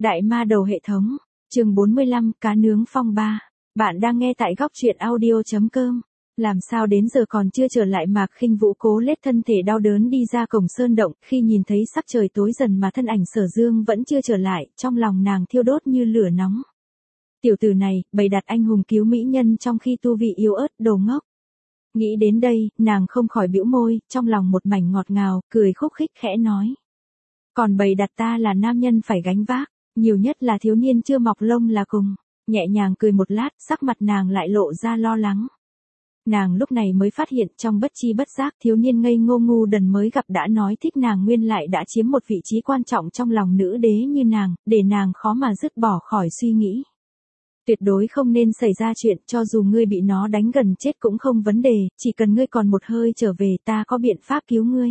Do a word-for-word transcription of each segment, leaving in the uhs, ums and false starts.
Đại ma đầu hệ thống, chương bốn mươi lăm, cá nướng phong ba. Bạn đang nghe tại góc truyện audio.com. Làm sao đến giờ còn chưa trở lại Mạc Khinh Vũ cố lết thân thể đau đớn đi ra cổng sơn động, khi nhìn thấy sắc trời tối dần mà thân ảnh Sở Dương vẫn chưa trở lại, trong lòng nàng thiêu đốt như lửa nóng. Tiểu tử này, bày đặt anh hùng cứu mỹ nhân trong khi tu vị yếu ớt, đồ ngốc. Nghĩ đến đây, nàng không khỏi bĩu môi, trong lòng một mảnh ngọt ngào, cười khúc khích khẽ nói. Còn bày đặt ta là nam nhân phải gánh vác, nhiều nhất là thiếu niên chưa mọc lông là cùng. Nhẹ nhàng cười một lát, sắc mặt nàng lại lộ ra lo lắng. Nàng lúc này mới phát hiện trong bất chi bất giác thiếu niên ngây ngô ngu đần mới gặp đã nói thích nàng nguyên lại đã chiếm một vị trí quan trọng trong lòng nữ đế như nàng, để nàng khó mà dứt bỏ khỏi suy nghĩ. Tuyệt đối không nên xảy ra chuyện, cho dù ngươi bị nó đánh gần chết cũng không vấn đề, chỉ cần ngươi còn một hơi trở về ta có biện pháp cứu ngươi.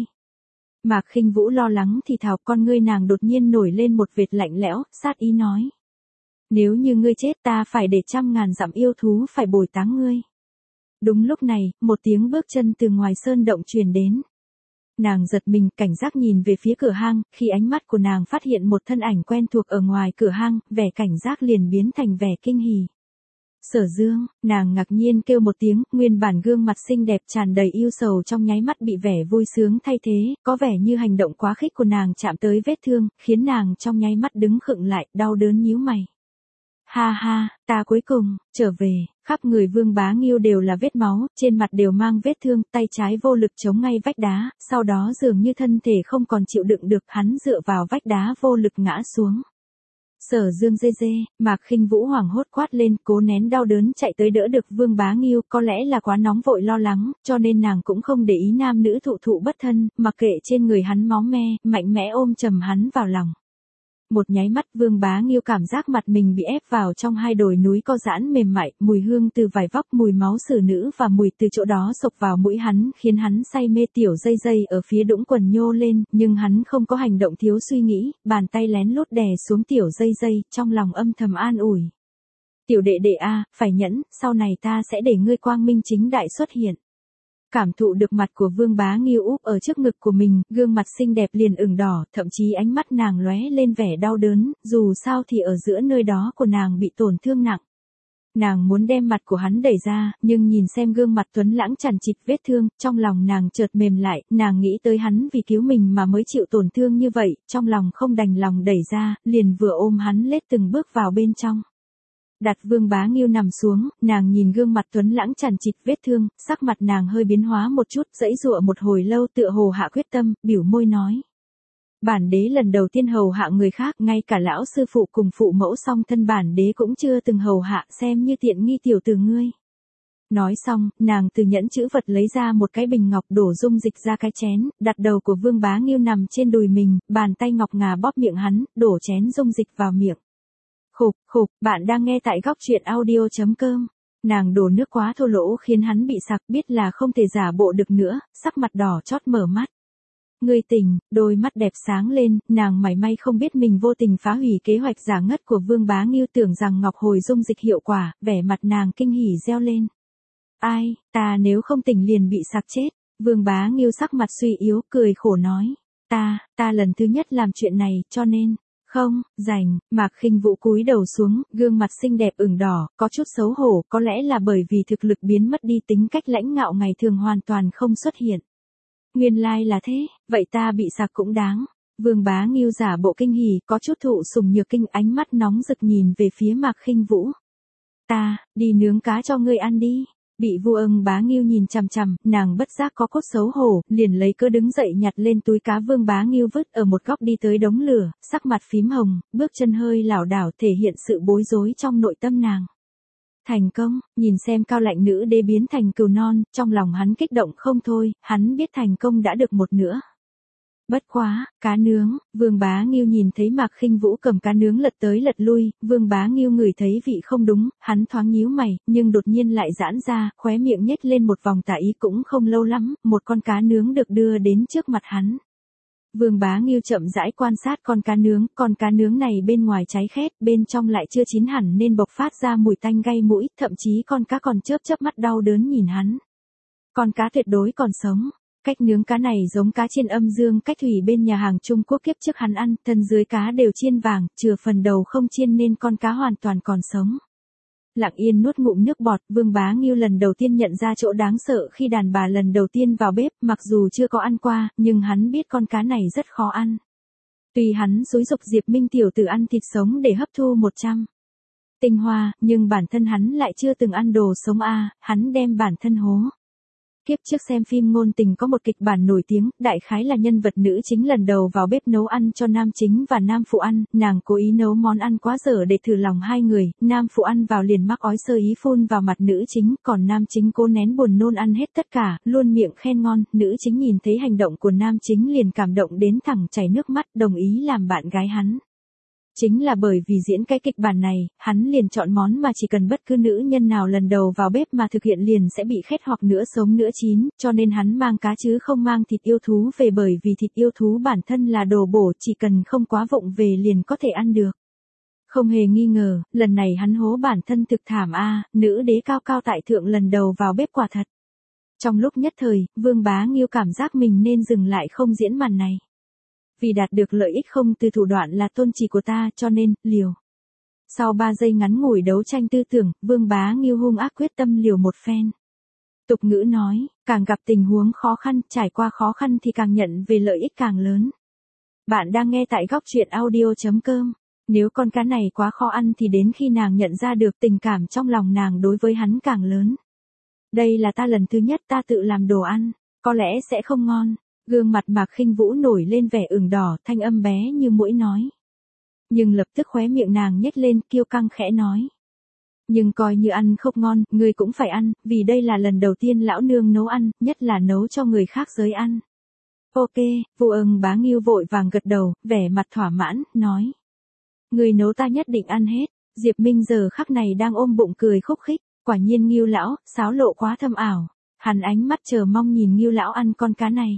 Mạc Khinh Vũ lo lắng thì thào, con ngươi nàng đột nhiên nổi lên một vệt lạnh lẽo, sát ý nói. Nếu như ngươi chết ta phải để trăm ngàn dặm yêu thú phải bồi táng ngươi. Đúng lúc này, một tiếng bước chân từ ngoài sơn động truyền đến. Nàng giật mình, cảnh giác nhìn về phía cửa hang, khi ánh mắt của nàng phát hiện một thân ảnh quen thuộc ở ngoài cửa hang, vẻ cảnh giác liền biến thành vẻ kinh hỉ. Sở Dương, nàng ngạc nhiên kêu một tiếng, nguyên bản gương mặt xinh đẹp tràn đầy yêu sầu trong nháy mắt bị vẻ vui sướng thay thế, có vẻ như hành động quá khích của nàng chạm tới vết thương, khiến nàng trong nháy mắt đứng khựng lại, đau đớn nhíu mày. Ha ha, ta cuối cùng, trở về, khắp người Vương Bá Nghiêu đều là vết máu, trên mặt đều mang vết thương, tay trái vô lực chống ngay vách đá, sau đó dường như thân thể không còn chịu đựng được, hắn dựa vào vách đá vô lực ngã xuống. Sở Dương dê dê, Mạc Khinh Vũ hoảng hốt quát lên, cố nén đau đớn chạy tới đỡ được Vương Bá Nghiêu, có lẽ là quá nóng vội lo lắng, cho nên nàng cũng không để ý nam nữ thụ thụ bất thân, mặc kệ trên người hắn máu me, mạnh mẽ ôm chầm hắn vào lòng. Một nháy mắt Vương Bá Nghiêu cảm giác mặt mình bị ép vào trong hai đồi núi co giãn mềm mại, mùi hương từ vải vóc, mùi máu xử nữ và mùi từ chỗ đó xộc vào mũi hắn, khiến hắn say mê. Tiểu dây dây ở phía đũng quần nhô lên, nhưng hắn không có hành động thiếu suy nghĩ, bàn tay lén lút đè xuống tiểu dây dây, trong lòng âm thầm an ủi. Tiểu đệ đệ a, phải nhẫn, sau này ta sẽ để ngươi quang minh chính đại xuất hiện. Cảm thụ được mặt của Vương Bá Nghiêu úp ở trước ngực của mình, gương mặt xinh đẹp liền ửng đỏ, thậm chí ánh mắt nàng lóe lên vẻ đau đớn, dù sao thì ở giữa nơi đó của nàng bị tổn thương nặng. Nàng muốn đem mặt của hắn đẩy ra, nhưng nhìn xem gương mặt tuấn lãng chằng chịt vết thương, trong lòng nàng chợt mềm lại, nàng nghĩ tới hắn vì cứu mình mà mới chịu tổn thương như vậy, trong lòng không đành lòng đẩy ra, liền vừa ôm hắn lết từng bước vào bên trong. Đặt Vương Bá Nghiêu nằm xuống, nàng nhìn gương mặt tuấn lãng chằng chịt vết thương, sắc mặt nàng hơi biến hóa một chút, giãy giụa một hồi lâu tựa hồ hạ quyết tâm, biểu môi nói. Bản đế lần đầu tiên hầu hạ người khác, ngay cả lão sư phụ cùng phụ mẫu song thân bản đế cũng chưa từng hầu hạ, xem như tiện nghi tiểu tử ngươi. Nói xong, nàng từ nhẫn chữ vật lấy ra một cái bình ngọc đổ dung dịch ra cái chén, đặt đầu của Vương Bá Nghiêu nằm trên đùi mình, bàn tay ngọc ngà bóp miệng hắn, đổ chén dung dịch vào miệng. Khục, khục, bạn đang nghe tại góc truyện audio.com. Nàng đổ nước quá thô lỗ khiến hắn bị sặc, biết là không thể giả bộ được nữa, sắc mặt đỏ chót mở mắt. Ngươi tỉnh, đôi mắt đẹp sáng lên, nàng mảy may không biết mình vô tình phá hủy kế hoạch giả ngất của Vương Bá Nghiêu, tưởng rằng ngọc hồi dung dịch hiệu quả, vẻ mặt nàng kinh hỉ reo lên. Ai, ta nếu không tỉnh liền bị sặc chết. Vương Bá Nghiêu sắc mặt suy yếu, cười khổ nói. Ta, ta lần thứ nhất làm chuyện này, cho nên. Không, rảnh, Mạc Khinh Vũ cúi đầu xuống, gương mặt xinh đẹp ửng đỏ, có chút xấu hổ, có lẽ là bởi vì thực lực biến mất đi, tính cách lãnh ngạo ngày thường hoàn toàn không xuất hiện. Nguyên lai là thế, vậy ta bị sặc cũng đáng. Vương Bá Nghiêu giả bộ kinh hỉ, có chút thụ sủng nhược kinh, ánh mắt nóng rực nhìn về phía Mạc Khinh Vũ. Ta, đi nướng cá cho ngươi ăn đi. Bị Vương Bá Nghiêu nhìn chằm chằm, nàng bất giác có cốt xấu hổ, liền lấy cớ đứng dậy nhặt lên túi cá Vương Bá Nghiêu vứt ở một góc đi tới đống lửa, sắc mặt phím hồng, bước chân hơi lảo đảo thể hiện sự bối rối trong nội tâm nàng. Thành công, nhìn xem cao lạnh nữ đế biến thành cừu non, trong lòng hắn kích động không thôi, hắn biết thành công đã được một nửa. Bất quá, cá nướng, Vương Bá Nghiêu nhìn thấy Mạc Khinh Vũ cầm cá nướng lật tới lật lui, Vương Bá Nghiêu ngửi thấy vị không đúng, hắn thoáng nhíu mày, nhưng đột nhiên lại giãn ra, khóe miệng nhếch lên một vòng tà ý. Cũng không lâu lắm, một con cá nướng được đưa đến trước mặt hắn. Vương Bá Nghiêu chậm rãi quan sát con cá nướng, con cá nướng này bên ngoài cháy khét, bên trong lại chưa chín hẳn nên bộc phát ra mùi tanh gây mũi, thậm chí con cá còn chớp chớp mắt đau đớn nhìn hắn. Con cá tuyệt đối còn sống. Cách nướng cá này giống cá chiên âm dương cách thủy bên nhà hàng Trung Quốc kiếp trước hắn ăn, thân dưới cá đều chiên vàng, chừa phần đầu không chiên nên con cá hoàn toàn còn sống. Lặng yên nuốt ngụm nước bọt, Vương Bá Ngưu lần đầu tiên nhận ra chỗ đáng sợ khi đàn bà lần đầu tiên vào bếp, mặc dù chưa có ăn qua, nhưng hắn biết con cá này rất khó ăn. Tuy hắn xúi giục Diệp Minh tiểu tử ăn thịt sống để hấp thu một trăm tinh hoa, nhưng bản thân hắn lại chưa từng ăn đồ sống a, hắn đem bản thân hố. Kiếp trước xem phim ngôn tình có một kịch bản nổi tiếng, đại khái là nhân vật nữ chính lần đầu vào bếp nấu ăn cho nam chính và nam phụ ăn, nàng cố ý nấu món ăn quá dở để thử lòng hai người, nam phụ ăn vào liền mắc ói sơ ý phun vào mặt nữ chính, còn nam chính cố nén buồn nôn ăn hết tất cả, luôn miệng khen ngon, nữ chính nhìn thấy hành động của nam chính liền cảm động đến thẳng chảy nước mắt, đồng ý làm bạn gái hắn. Chính là bởi vì diễn cái kịch bản này, hắn liền chọn món mà chỉ cần bất cứ nữ nhân nào lần đầu vào bếp mà thực hiện liền sẽ bị khét hoặc nửa sống nửa chín, cho nên hắn mang cá chứ không mang thịt yêu thú về, bởi vì thịt yêu thú bản thân là đồ bổ, chỉ cần không quá vụng về liền có thể ăn được. Không hề nghi ngờ, lần này hắn hố bản thân thực thảm a, nữ đế cao cao tại thượng lần đầu vào bếp quả thật. Trong lúc nhất thời, Vương Bá Ngưu cảm giác mình nên dừng lại không diễn màn này. Vì đạt được lợi ích không từ thủ đoạn là tôn chỉ của ta, cho nên, liều. Sau ba giây ngắn ngủi đấu tranh tư tưởng, Vương Bá Ngưu hung ác quyết tâm liều một phen. Tục ngữ nói, càng gặp tình huống khó khăn, trải qua khó khăn thì càng nhận về lợi ích càng lớn. Bạn đang nghe tại góc truyện audio chấm com. Nếu con cá này quá khó ăn thì đến khi nàng nhận ra được tình cảm trong lòng nàng đối với hắn càng lớn. Đây là ta lần thứ nhất ta tự làm đồ ăn, có lẽ sẽ không ngon. Gương mặt Mạc Khinh Vũ nổi lên vẻ ửng đỏ, thanh âm bé như muỗi nói. Nhưng lập tức khóe miệng nàng nhếch lên, kiêu căng khẽ nói. Nhưng coi như ăn không ngon, ngươi cũng phải ăn, vì đây là lần đầu tiên lão nương nấu ăn, nhất là nấu cho người khác giới ăn. Ok, Vương Bá Ngưu vội vàng gật đầu, vẻ mặt thỏa mãn, nói. Người nấu ta nhất định ăn hết. Diệp Minh giờ khắc này đang ôm bụng cười khúc khích, quả nhiên Ngưu lão, sáo lộ quá thâm ảo. Hắn ánh mắt chờ mong nhìn Ngưu lão ăn con cá này.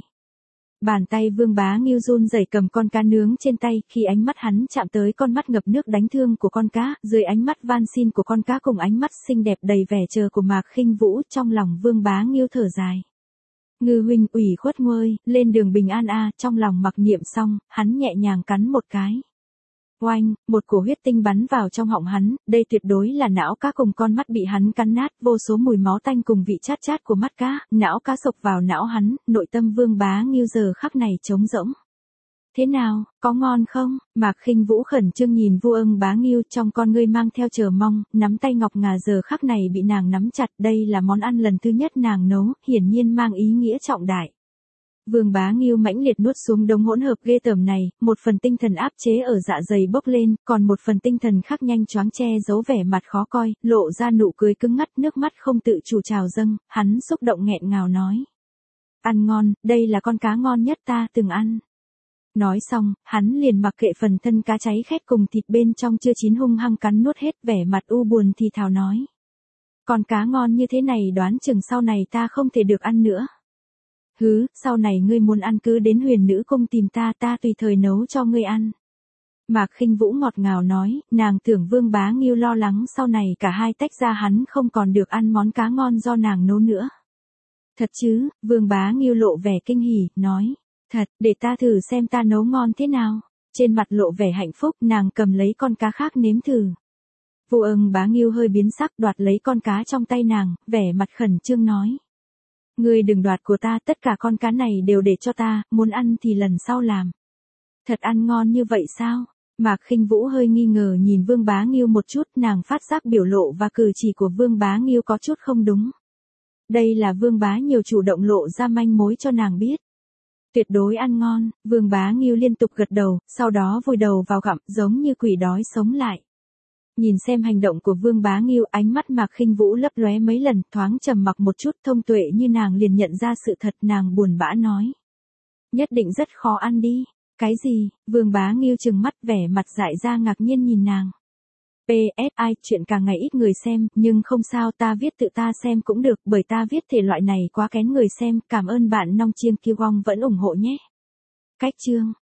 Bàn tay Vương Bá Ngưu run rẩy cầm con cá nướng trên tay, khi ánh mắt hắn chạm tới con mắt ngập nước đánh thương của con cá, dưới ánh mắt van xin của con cá cùng ánh mắt xinh đẹp đầy vẻ chờ của Mạc Khinh Vũ, trong lòng Vương Bá Ngưu thở dài. Ngư huynh ủy khuất nguôi, lên đường bình an a, trong lòng mặc niệm xong, hắn nhẹ nhàng cắn một cái. Oanh, một cổ huyết tinh bắn vào trong họng hắn, đây tuyệt đối là não cá cùng con mắt bị hắn cắn nát, vô số mùi máu tanh cùng vị chát chát của mắt cá, não cá sộc vào não hắn, nội tâm Vương Bá Ngưu giờ khắc này trống rỗng. Thế nào, có ngon không? Mạc Khinh Vũ khẩn trương nhìn Vương Bá Ngưu, trong con ngươi mang theo chờ mong, nắm tay ngọc ngà giờ khắc này bị nàng nắm chặt, đây là món ăn lần thứ nhất nàng nấu, hiển nhiên mang ý nghĩa trọng đại. Vương Bá Ngưu mãnh liệt nuốt xuống đống hỗn hợp ghê tởm này, một phần tinh thần áp chế ở dạ dày bốc lên, còn một phần tinh thần khác nhanh choáng che giấu vẻ mặt khó coi, lộ ra nụ cười cứng ngắt, nước mắt không tự chủ trào dâng, hắn xúc động nghẹn ngào nói. Ăn ngon, đây là con cá ngon nhất ta từng ăn. Nói xong, hắn liền mặc kệ phần thân cá cháy khét cùng thịt bên trong chưa chín hung hăng cắn nuốt hết, vẻ mặt u buồn thì thào nói. Con cá ngon như thế này đoán chừng sau này ta không thể được ăn nữa. Hứ, sau này ngươi muốn ăn cứ đến Huyền Nữ Cung tìm ta, ta tùy thời nấu cho ngươi ăn. Mạc Khinh Vũ ngọt ngào nói, nàng tưởng Vương Bá Ngưu lo lắng sau này cả hai tách ra hắn không còn được ăn món cá ngon do nàng nấu nữa. Thật chứ? Vương Bá Ngưu lộ vẻ kinh hỉ, nói. Thật, để ta thử xem ta nấu ngon thế nào. Trên mặt lộ vẻ hạnh phúc, nàng cầm lấy con cá khác nếm thử. Vương Bá Ngưu hơi biến sắc, đoạt lấy con cá trong tay nàng, vẻ mặt khẩn trương nói. Ngươi đừng đoạt của ta, tất cả con cá này đều để cho ta, muốn ăn thì lần sau làm. Thật ăn ngon như vậy sao? Mạc Khinh Vũ hơi nghi ngờ nhìn Vương Bá Ngưu một chút, nàng phát giác biểu lộ và cử chỉ của Vương Bá Ngưu có chút không đúng. Đây là Vương Bá nhiều chủ động lộ ra manh mối cho nàng biết. Tuyệt đối ăn ngon, Vương Bá Ngưu liên tục gật đầu, sau đó vùi đầu vào gặm, giống như quỷ đói sống lại. Nhìn xem hành động của Vương Bá Ngưu, ánh mắt Mạc Khinh Vũ lấp lóe mấy lần, thoáng trầm mặc một chút, thông tuệ như nàng liền nhận ra sự thật, nàng buồn bã nói. Nhất định rất khó ăn đi. Cái gì? Vương Bá Ngưu trừng mắt, vẻ mặt dại ra ngạc nhiên nhìn nàng. pê ét i, chuyện càng ngày ít người xem, nhưng không sao, ta viết tự ta xem cũng được, bởi ta viết thể loại này quá kén người xem, cảm ơn bạn Nong Chiêng Kiêu Gong vẫn ủng hộ nhé. Cách chương